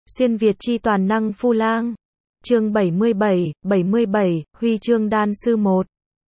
Xuyên Việt chi toàn năng Phu Lang. Chương 77, Huy chương đan sư 1.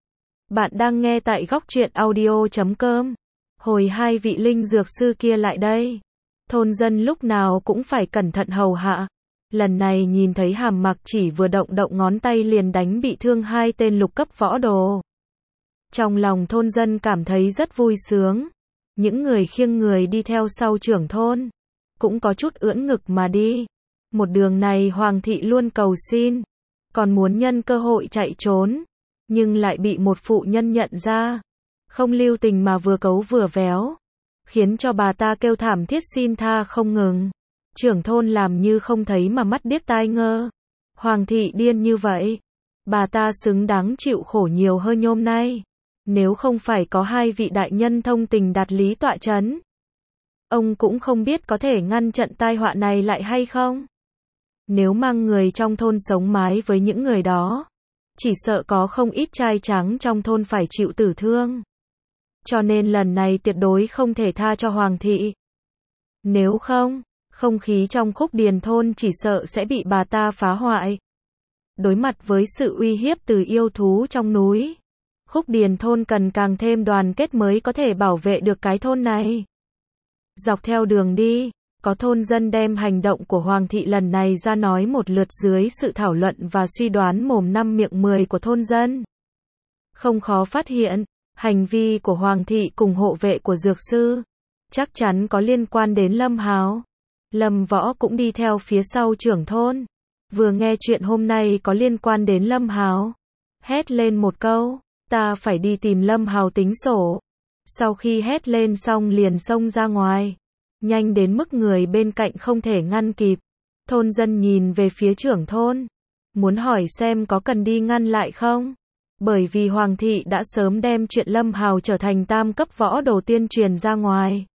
Bạn đang nghe tại góc truyện audio.com. Hồi hai vị linh dược sư kia lại đây. Thôn dân lúc nào cũng phải cẩn thận hầu hạ. Lần này nhìn thấy Hàm Mặc chỉ vừa động ngón tay liền đánh bị thương hai tên lục cấp võ đồ. Trong lòng thôn dân cảm thấy rất vui sướng. Những người khiêng người đi theo sau trưởng thôn cũng có chút ưỡn ngực mà đi. Một đường này Hoàng thị luôn cầu xin, còn muốn nhân cơ hội chạy trốn, nhưng lại bị một phụ nhân nhận ra, không lưu tình mà vừa cấu vừa véo, khiến cho bà ta kêu thảm thiết xin tha không ngừng. Trưởng thôn làm như không thấy mà mắt điếc tai ngơ. Hoàng thị điên như vậy, bà ta xứng đáng chịu khổ nhiều hơn nhôm nay. Nếu không phải có hai vị đại nhân thông tình đạt lý tọa chấn, ông cũng không biết có thể ngăn trận tai họa này lại hay không. Nếu mang người trong thôn sống mái với những người đó, chỉ sợ có không ít trai trắng trong thôn phải chịu tử thương. Cho nên lần này tuyệt đối không thể tha cho Hoàng thị. Nếu không, không khí trong Khúc Điền thôn chỉ sợ sẽ bị bà ta phá hoại. Đối mặt với sự uy hiếp từ yêu thú trong núi, Khúc Điền thôn cần càng thêm đoàn kết mới có thể bảo vệ được cái thôn này. Dọc theo đường đi, có thôn dân đem hành động của Hoàng thị lần này ra nói một lượt dưới sự thảo luận và suy đoán mồm năm miệng 10 của thôn dân. Không khó phát hiện, hành vi của Hoàng thị cùng hộ vệ của dược sư chắc chắn có liên quan đến Lâm Hào. Lâm Võ cũng đi theo phía sau trưởng thôn. Vừa nghe chuyện hôm nay có liên quan đến Lâm Hào, hét lên một câu, ta phải đi tìm Lâm Hào tính sổ. Sau khi hét lên xong liền xông ra ngoài, nhanh đến mức người bên cạnh không thể ngăn kịp. Thôn dân nhìn về phía trưởng thôn, muốn hỏi xem có cần đi ngăn lại không, bởi vì Hoàng thị đã sớm đem chuyện Lâm Hào trở thành tam cấp võ đồ tuyên truyền ra ngoài.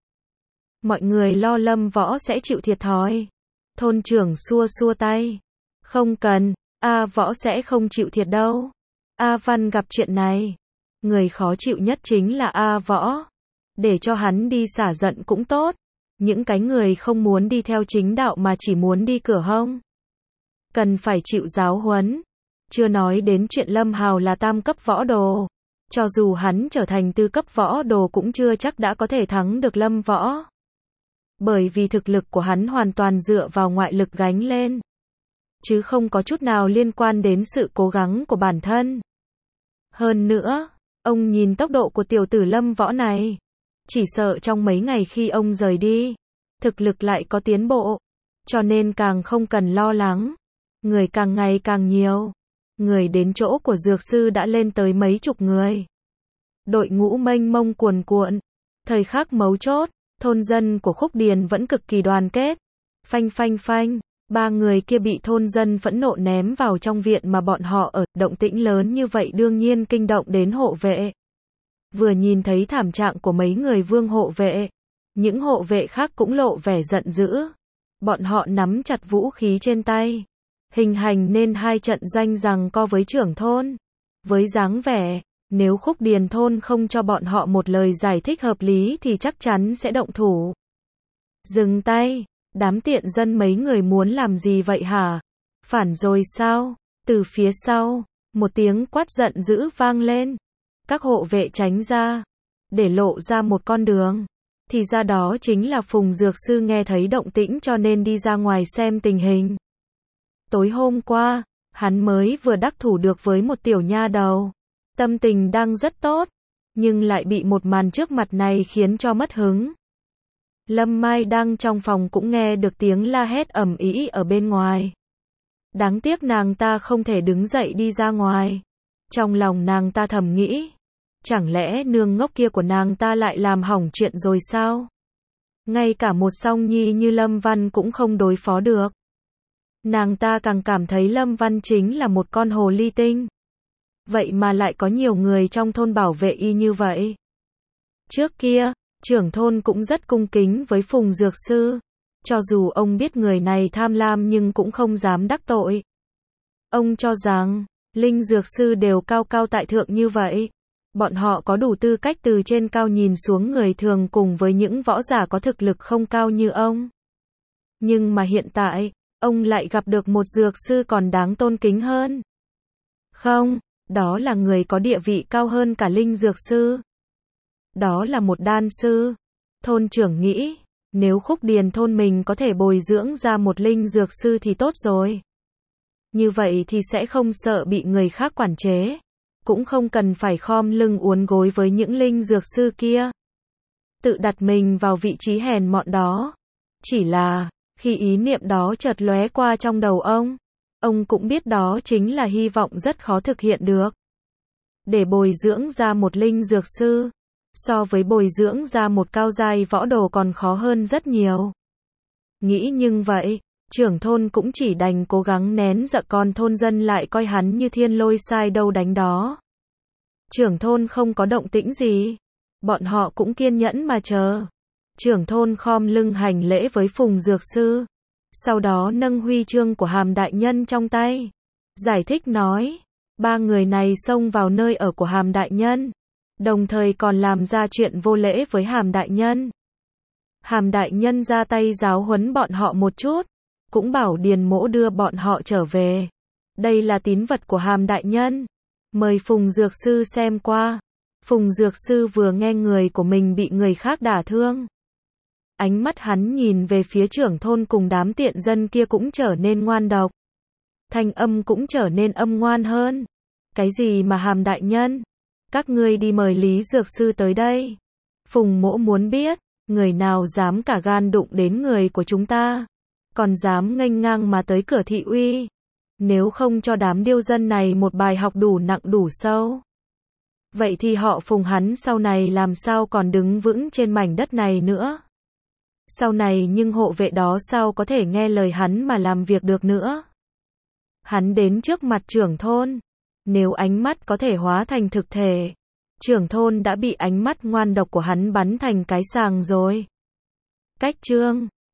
Mọi người lo Lâm Võ sẽ chịu thiệt thòi. Thôn trưởng xua xua tay, không cần, A Võ sẽ không chịu thiệt đâu. A Văn gặp chuyện này, người khó chịu nhất chính là A Võ. Để cho hắn đi xả giận cũng tốt. Những cái người không muốn đi theo chính đạo mà chỉ muốn đi cửa hông, cần phải chịu giáo huấn. Chưa nói đến chuyện Lâm Hào là tam cấp võ đồ. Cho dù hắn trở thành tư cấp võ đồ cũng chưa chắc đã có thể thắng được Lâm Võ. Bởi vì thực lực của hắn hoàn toàn dựa vào ngoại lực gánh lên, chứ không có chút nào liên quan đến sự cố gắng của bản thân. Hơn nữa, ông nhìn tốc độ của tiểu tử Lâm Võ này, chỉ sợ trong mấy ngày khi ông rời đi, thực lực lại có tiến bộ, cho nên càng không cần lo lắng. Người càng ngày càng nhiều, người đến chỗ của dược sư đã lên tới mấy chục người. Đội ngũ mênh mông cuồn cuộn, thời khắc mấu chốt, thôn dân của Khúc Điền vẫn cực kỳ đoàn kết. Phanh phanh phanh, ba người kia bị thôn dân phẫn nộ ném vào trong viện mà bọn họ ở. Động tĩnh lớn như vậy đương nhiên kinh động đến hộ vệ. Vừa nhìn thấy thảm trạng của mấy người Vương hộ vệ, những hộ vệ khác cũng lộ vẻ giận dữ. Bọn họ nắm chặt vũ khí trên tay, hình thành nên hai trận doanh giằng co với trưởng thôn. Với dáng vẻ, nếu Khúc Điền thôn không cho bọn họ một lời giải thích hợp lý thì chắc chắn sẽ động thủ. Dừng tay, đám tiện dân mấy người muốn làm gì vậy hả? Phản rồi sao? Từ phía sau, một tiếng quát giận dữ vang lên. Các hộ vệ tránh ra, để lộ ra một con đường. Thì ra đó chính là Phùng dược sư nghe thấy động tĩnh cho nên đi ra ngoài xem tình hình. Tối hôm qua, hắn mới vừa đắc thủ được với một tiểu nha đầu. Tâm tình đang rất tốt, nhưng lại bị một màn trước mặt này khiến cho mất hứng. Lâm Mai đang trong phòng cũng nghe được tiếng la hét ầm ĩ ở bên ngoài. Đáng tiếc nàng ta không thể đứng dậy đi ra ngoài. Trong lòng nàng ta thầm nghĩ, chẳng lẽ nương ngốc kia của nàng ta lại làm hỏng chuyện rồi sao? Ngay cả một song nhi như Lâm Văn cũng không đối phó được. Nàng ta càng cảm thấy Lâm Văn chính là một con hồ ly tinh. Vậy mà lại có nhiều người trong thôn bảo vệ y như vậy. Trước kia, trưởng thôn cũng rất cung kính với Phùng dược sư. Cho dù ông biết người này tham lam nhưng cũng không dám đắc tội. Ông cho rằng, linh dược sư đều cao cao tại thượng như vậy. Bọn họ có đủ tư cách từ trên cao nhìn xuống người thường cùng với những võ giả có thực lực không cao như ông. Nhưng mà hiện tại, ông lại gặp được một dược sư còn đáng tôn kính hơn. Không, đó là người có địa vị cao hơn cả linh dược sư. Đó là một đan sư. Thôn trưởng nghĩ, nếu Khúc Điền thôn mình có thể bồi dưỡng ra một linh dược sư thì tốt rồi. Như vậy thì sẽ không sợ bị người khác quản chế, cũng không cần phải khom lưng uốn gối với những linh dược sư kia. Tự đặt mình vào vị trí hèn mọn đó. Chỉ là, khi ý niệm đó chợt lóe qua trong đầu ông cũng biết đó chính là hy vọng rất khó thực hiện được. Để bồi dưỡng ra một linh dược sư, so với bồi dưỡng ra một cao giai võ đồ còn khó hơn rất nhiều. Nghĩ nhưng vậy, trưởng thôn cũng chỉ đành cố gắng nén giận, còn thôn dân lại coi hắn như thiên lôi sai đâu đánh đó. Trưởng thôn không có động tĩnh gì, bọn họ cũng kiên nhẫn mà chờ. Trưởng thôn khom lưng hành lễ với Phùng dược sư, sau đó nâng huy chương của Hàm đại nhân trong tay, giải thích nói, 3 người này xông vào nơi ở của Hàm đại nhân, đồng thời còn làm ra chuyện vô lễ với Hàm đại nhân. Hàm đại nhân ra tay giáo huấn bọn họ một chút, cũng bảo Điền Mỗ đưa bọn họ trở về. Đây là tín vật của Hàm đại nhân, mời Phùng dược sư xem qua. Phùng dược sư vừa nghe người của mình bị người khác đả thương, ánh mắt hắn nhìn về phía trưởng thôn cùng đám tiện dân kia cũng trở nên ngoan độc. Thanh âm cũng trở nên âm ngoan hơn. Cái gì mà Hàm đại nhân? Các ngươi đi mời Lý dược sư tới đây. Phùng Mỗ muốn biết, người nào dám cả gan đụng đến người của chúng ta, còn dám nghênh ngang mà tới cửa thị uy. Nếu không cho đám điêu dân này một bài học đủ nặng đủ sâu, vậy thì họ Phùng hắn sau này làm sao còn đứng vững trên mảnh đất này nữa. Sau này nhưng hộ vệ đó sao có thể nghe lời hắn mà làm việc được nữa. Hắn đến trước mặt trưởng thôn, nếu ánh mắt có thể hóa thành thực thể, trưởng thôn đã bị ánh mắt ngoan độc của hắn bắn thành cái sàng rồi. Cách chương